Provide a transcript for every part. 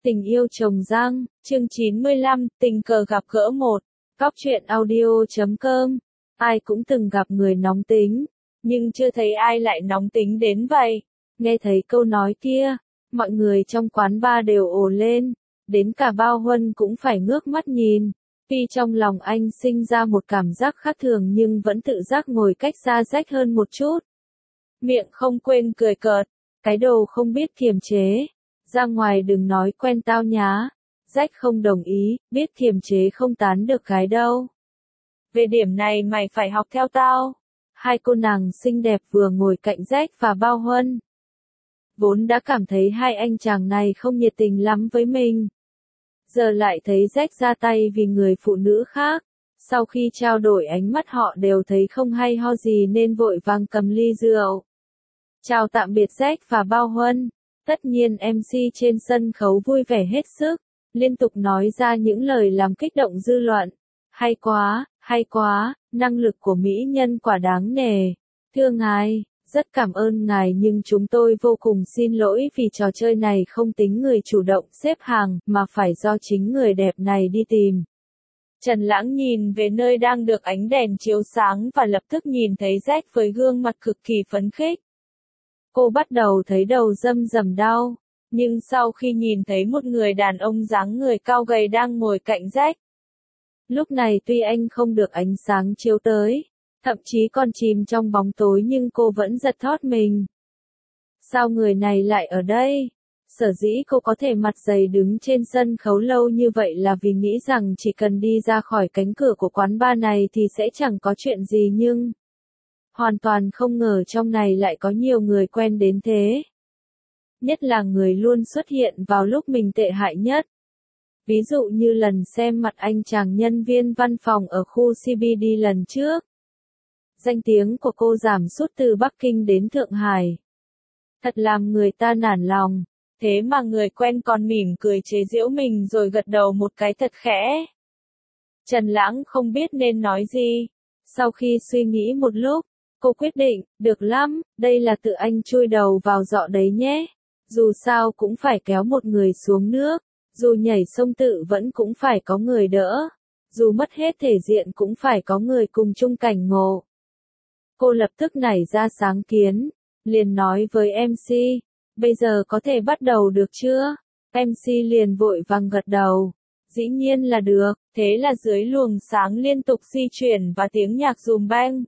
Tình yêu trồng răng, chương 95, tình cờ gặp gỡ một. Góc truyện audio.com. Ai cũng từng gặp người nóng tính, nhưng chưa thấy ai lại nóng tính đến vậy. Nghe thấy câu nói kia, mọi người trong quán bar đều ồ lên, đến cả Bao Huân cũng phải ngước mắt nhìn. Tuy trong lòng anh sinh ra một cảm giác khác thường nhưng vẫn tự giác ngồi cách xa rách hơn một chút. Miệng không quên cười cợt, cái đồ không biết kiềm chế. Ra ngoài đừng nói quen tao nhá. Rách không đồng ý, biết kiềm chế không tán được cái đâu. Về điểm này mày phải học theo tao. Hai cô nàng xinh đẹp vừa ngồi cạnh Rách và Bao Huân. Vốn đã cảm thấy hai anh chàng này không nhiệt tình lắm với mình. Giờ lại thấy Rách ra tay vì người phụ nữ khác. Sau khi trao đổi ánh mắt họ đều thấy không hay ho gì nên vội vàng cầm ly rượu. Chào tạm biệt Rách và Bao Huân. Tất nhiên MC trên sân khấu vui vẻ hết sức, liên tục nói ra những lời làm kích động dư luận. Hay quá, năng lực của mỹ nhân quả đáng nể. Thưa ngài, rất cảm ơn ngài nhưng chúng tôi vô cùng xin lỗi vì trò chơi này không tính người chủ động xếp hàng mà phải do chính người đẹp này đi tìm. Trần Lãng nhìn về nơi đang được ánh đèn chiếu sáng và lập tức nhìn thấy Jack với gương mặt cực kỳ phấn khích. Cô bắt đầu thấy đầu râm rầm đau, nhưng sau khi nhìn thấy một người đàn ông dáng người cao gầy đang ngồi cạnh Jack. Lúc này tuy anh không được ánh sáng chiếu tới, thậm chí còn chìm trong bóng tối nhưng cô vẫn giật thót mình. Sao người này lại ở đây? Sở dĩ cô có thể mặt dày đứng trên sân khấu lâu như vậy là vì nghĩ rằng chỉ cần đi ra khỏi cánh cửa của quán bar này thì sẽ chẳng có chuyện gì nhưng... hoàn toàn không ngờ trong này lại có nhiều người quen đến thế. Nhất là người luôn xuất hiện vào lúc mình tệ hại nhất. Ví dụ như lần xem mặt anh chàng nhân viên văn phòng ở khu CBD lần trước. Danh tiếng của cô giảm sút từ Bắc Kinh đến Thượng Hải. Thật làm người ta nản lòng. Thế mà người quen còn mỉm cười chế giễu mình rồi gật đầu một cái thật khẽ. Trần Lãng không biết nên nói gì. Sau khi suy nghĩ một lúc, cô quyết định, được lắm, đây là tự anh chui đầu vào giọ đấy nhé. Dù sao cũng phải kéo một người xuống nước, dù nhảy sông tự vẫn cũng phải có người đỡ, dù mất hết thể diện cũng phải có người cùng chung cảnh ngộ. Cô lập tức nảy ra sáng kiến, liền nói với MC, bây giờ có thể bắt đầu được chưa? MC liền vội vàng gật đầu. Dĩ nhiên là được, thế là dưới luồng sáng liên tục di chuyển và tiếng nhạc dùm beng.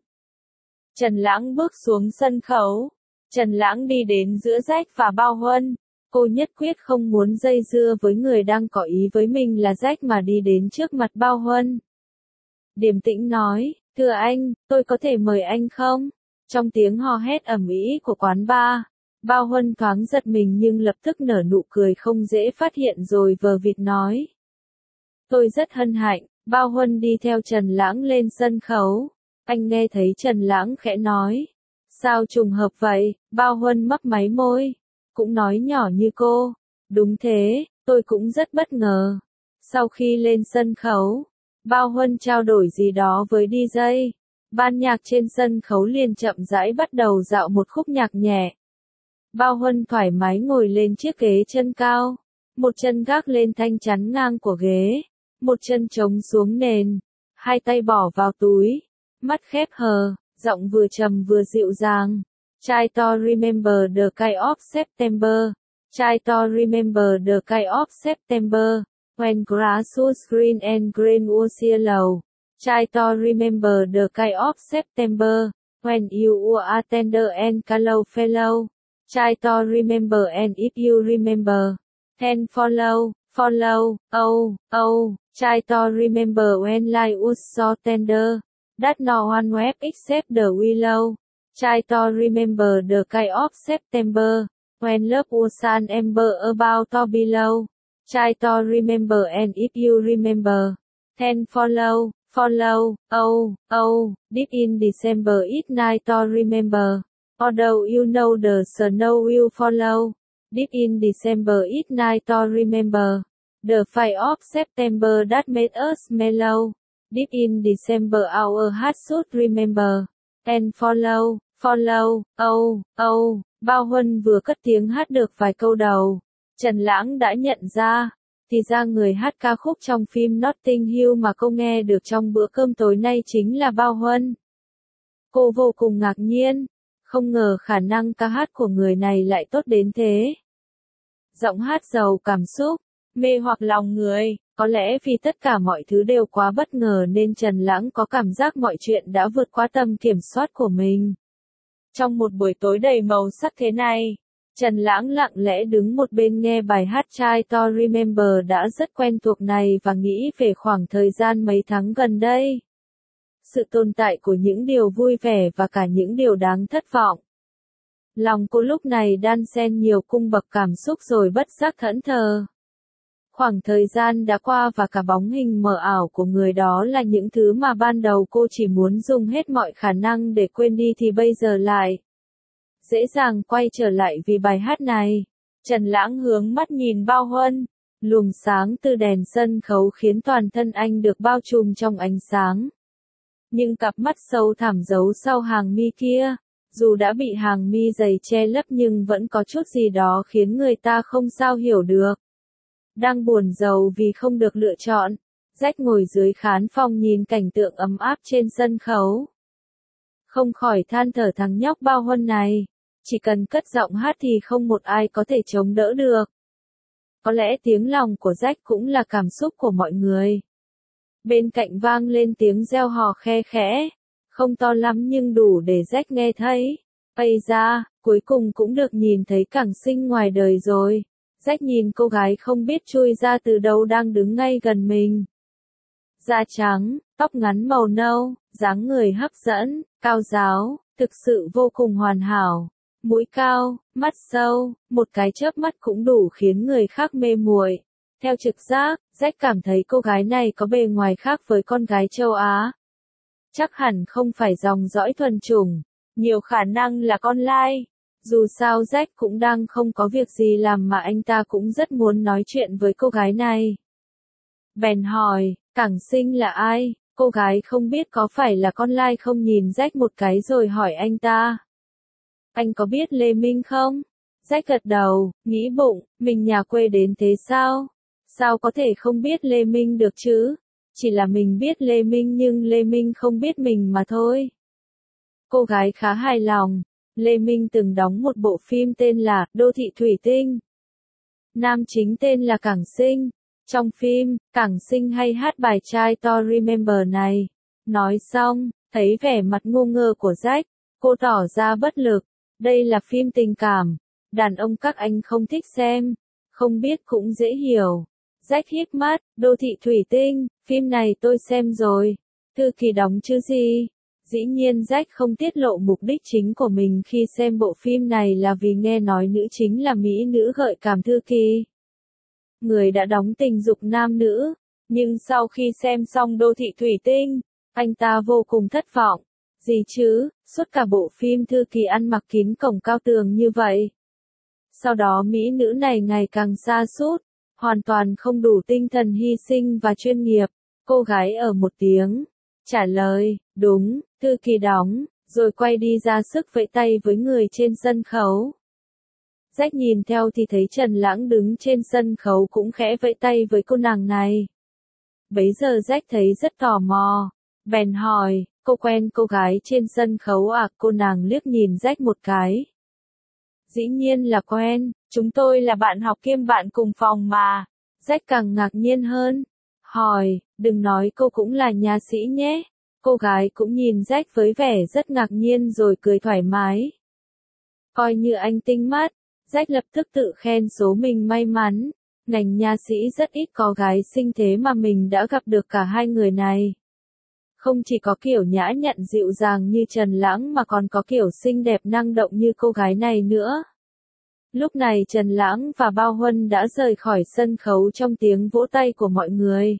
Trần Lãng bước xuống sân khấu. Trần Lãng đi đến giữa Jack và Bao Huân. Cô nhất quyết không muốn dây dưa với người đang có ý với mình là Jack mà đi đến trước mặt Bao Huân. Điềm tĩnh nói, thưa anh, tôi có thể mời anh không? Trong tiếng hò hét ầm ĩ của quán bar, Bao Huân thoáng giật mình nhưng lập tức nở nụ cười không dễ phát hiện rồi vờ vịt nói. Tôi rất hân hạnh. Bao Huân đi theo Trần Lãng lên sân khấu. Anh nghe thấy Trần Lãng khẽ nói. Sao trùng hợp vậy? Bao Huân mấp máy môi. Cũng nói nhỏ như cô. Đúng thế, tôi cũng rất bất ngờ. Sau khi lên sân khấu, Bao Huân trao đổi gì đó với DJ. Ban nhạc trên sân khấu liền chậm rãi bắt đầu dạo một khúc nhạc nhẹ. Bao Huân thoải mái ngồi lên chiếc ghế chân cao. Một chân gác lên thanh chắn ngang của ghế. Một chân trống xuống nền. Hai tay bỏ vào túi. Mắt khép hờ, giọng vừa trầm vừa dịu dàng. Try to remember the kind of September. Try to remember the kind of September. When grass was green and green was yellow. Try to remember the kind of September. When you were tender and callow fellow. Try to remember and if you remember. Then follow. Try to remember when life was so tender. That no one wept except the willow. Try to remember the kind of September. When love was an ember about to below. Try to remember and if you remember. Then follow. Deep in December it's night to remember. Although you know the snow will follow. Deep in December it's night to remember. The fire of September that made us mellow. Deep in December our hearts should remember. And follow. Bao Huân vừa cất tiếng hát được vài câu đầu. Trần Lãng đã nhận ra, thì ra người hát ca khúc trong phim Notting Hill mà cô nghe được trong bữa cơm tối nay chính là Bao Huân. Cô vô cùng ngạc nhiên, không ngờ khả năng ca hát của người này lại tốt đến thế. Giọng hát giàu cảm xúc, mê hoặc lòng người, có lẽ vì tất cả mọi thứ đều quá bất ngờ nên Trần Lãng có cảm giác mọi chuyện đã vượt qua tầm kiểm soát của mình. Trong một buổi tối đầy màu sắc thế này, Trần Lãng lặng lẽ đứng một bên nghe bài hát Try to Remember đã rất quen thuộc này và nghĩ về khoảng thời gian mấy tháng gần đây. Sự tồn tại của những điều vui vẻ và cả những điều đáng thất vọng. Lòng cô lúc này đan xen nhiều cung bậc cảm xúc rồi bất giác thẫn thờ. Khoảng thời gian đã qua và cả bóng hình mờ ảo của người đó là những thứ mà ban đầu cô chỉ muốn dùng hết mọi khả năng để quên đi thì bây giờ lại dễ dàng quay trở lại vì bài hát này. Trần Lãng hướng mắt nhìn Bao Huân, luồng sáng từ đèn sân khấu khiến toàn thân anh được bao trùm trong ánh sáng. Nhưng cặp mắt sâu thẳm giấu sau hàng mi kia, dù đã bị hàng mi dày che lấp nhưng vẫn có chút gì đó khiến người ta không sao hiểu được. Đang buồn rầu vì không được lựa chọn, Jack ngồi dưới khán phòng nhìn cảnh tượng ấm áp trên sân khấu. Không khỏi than thở thằng nhóc Bao Huân này, chỉ cần cất giọng hát thì không một ai có thể chống đỡ được. Có lẽ tiếng lòng của Jack cũng là cảm xúc của mọi người. Bên cạnh vang lên tiếng reo hò khe khẽ, không to lắm nhưng đủ để Jack nghe thấy. Ây da, cuối cùng cũng được nhìn thấy cảng sinh ngoài đời rồi. Jack nhìn cô gái không biết chui ra từ đâu đang đứng ngay gần mình. Da trắng, tóc ngắn màu nâu, dáng người hấp dẫn, cao ráo, thực sự vô cùng hoàn hảo. Mũi cao, mắt sâu, một cái chớp mắt cũng đủ khiến người khác mê muội. Theo trực giác, Jack cảm thấy cô gái này có bề ngoài khác với con gái châu Á. Chắc hẳn không phải dòng dõi thuần chủng, nhiều khả năng là con lai. Dù sao Jack cũng đang không có việc gì làm mà anh ta cũng rất muốn nói chuyện với cô gái này. Bèn hỏi, cảng sinh là ai? Cô gái không biết có phải là con lai không nhìn Jack một cái rồi hỏi anh ta. Anh có biết Lê Minh không? Jack gật đầu, nghĩ bụng, mình nhà quê đến thế sao? Sao có thể không biết Lê Minh được chứ? Chỉ là mình biết Lê Minh nhưng Lê Minh không biết mình mà thôi. Cô gái khá hài lòng. Lê Minh từng đóng một bộ phim tên là Đô thị Thủy Tinh. Nam chính tên là Cảng Sinh. Trong phim, Cảng Sinh hay hát bài Try to Remember này. Nói xong, thấy vẻ mặt ngu ngơ của Jack, cô tỏ ra bất lực. Đây là phim tình cảm. Đàn ông các anh không thích xem. Không biết cũng dễ hiểu. Jack híp mắt, Đô thị Thủy Tinh, phim này tôi xem rồi. Thư Kỳ đóng chứ gì? Dĩ nhiên Jack không tiết lộ mục đích chính của mình khi xem bộ phim này là vì nghe nói nữ chính là mỹ nữ gợi cảm Thư Kỳ. Người đã đóng tình dục nam nữ, nhưng sau khi xem xong Đô thị Thủy Tinh, anh ta vô cùng thất vọng. Gì chứ, suốt cả bộ phim Thư Kỳ ăn mặc kín cổng cao tường như vậy. Sau đó mỹ nữ này ngày càng sa sút, hoàn toàn không đủ tinh thần hy sinh và chuyên nghiệp. Cô gái ở một tiếng, trả lời, đúng, Thư Kỳ đóng, rồi quay đi ra sức vẫy tay với người trên sân khấu. Jack nhìn theo thì thấy Trần Lãng đứng trên sân khấu cũng khẽ vẫy tay với cô nàng này. Bấy giờ Jack thấy rất tò mò, bèn hỏi, cô quen cô gái trên sân khấu à? Cô nàng liếc nhìn Jack một cái. Dĩ nhiên là quen, chúng tôi là bạn học kiêm bạn cùng phòng mà. Jack càng ngạc nhiên hơn, hỏi, đừng nói cô cũng là nha sĩ nhé. Cô gái cũng nhìn Jack với vẻ rất ngạc nhiên rồi cười thoải mái. Coi như anh tinh mắt, Jack lập tức tự khen số mình may mắn. Ngành nha sĩ rất ít có gái xinh thế mà mình đã gặp được cả hai người này. Không chỉ có kiểu nhã nhặn dịu dàng như Trần Lãng mà còn có kiểu xinh đẹp năng động như cô gái này nữa. Lúc này Trần Lãng và Bao Huân đã rời khỏi sân khấu trong tiếng vỗ tay của mọi người.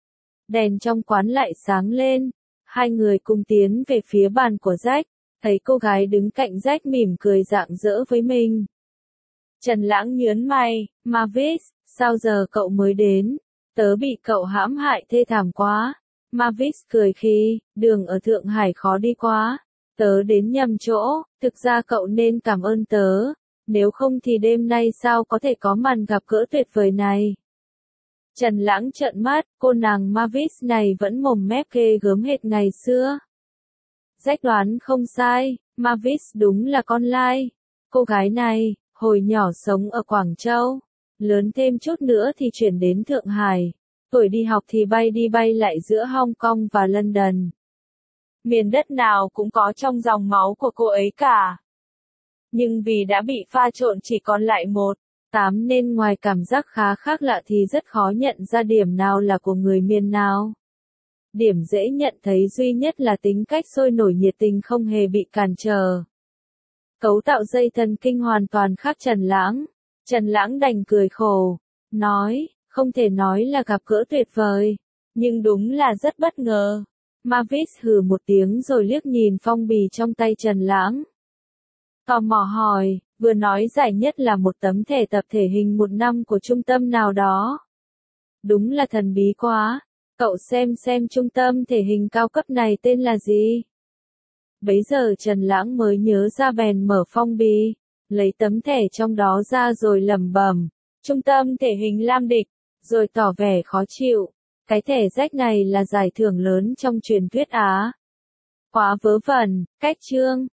Đèn trong quán lại sáng lên. Hai người cùng tiến về phía bàn của Jack, thấy cô gái đứng cạnh Jack mỉm cười rạng rỡ với mình. Trần Lãng nhớn mày, Mavis, sao giờ cậu mới đến? Tớ bị cậu hãm hại thê thảm quá. Mavis cười khi, đường ở Thượng Hải khó đi quá. Tớ đến nhầm chỗ, thực ra cậu nên cảm ơn tớ. Nếu không thì đêm nay sao có thể có màn gặp gỡ tuyệt vời này. Trần Lãng trợn mắt, cô nàng Mavis này vẫn mồm mép ghê gớm hệt ngày xưa. Rách đoán không sai, Mavis đúng là con lai. Cô gái này, hồi nhỏ sống ở Quảng Châu, lớn thêm chút nữa thì chuyển đến Thượng Hải, tuổi đi học thì bay đi bay lại giữa Hong Kong và London. Miền đất nào cũng có trong dòng máu của cô ấy cả. Nhưng vì đã bị pha trộn chỉ còn lại 1:8 nên ngoài cảm giác khá khác lạ thì rất khó nhận ra điểm nào là của người miền nào. Điểm dễ nhận thấy duy nhất là tính cách sôi nổi nhiệt tình không hề bị cản trở. Cấu tạo dây thần kinh hoàn toàn khác Trần Lãng. Trần Lãng đành cười khổ, nói, không thể nói là gặp gỡ tuyệt vời, nhưng đúng là rất bất ngờ. Mavis hừ một tiếng rồi liếc nhìn phong bì trong tay Trần Lãng. Tò mò hỏi, vừa nói giải nhất là một tấm thẻ tập thể hình 1 năm của trung tâm nào đó. Đúng là thần bí quá, cậu xem trung tâm thể hình cao cấp này tên là gì? Bấy giờ Trần Lãng mới nhớ ra bèn mở phong bì, lấy tấm thẻ trong đó ra rồi lẩm bẩm, trung tâm thể hình Lam Địch, rồi tỏ vẻ khó chịu. Cái thẻ rách này là giải thưởng lớn trong truyền thuyết Á. Quá vớ vẩn, cách chương.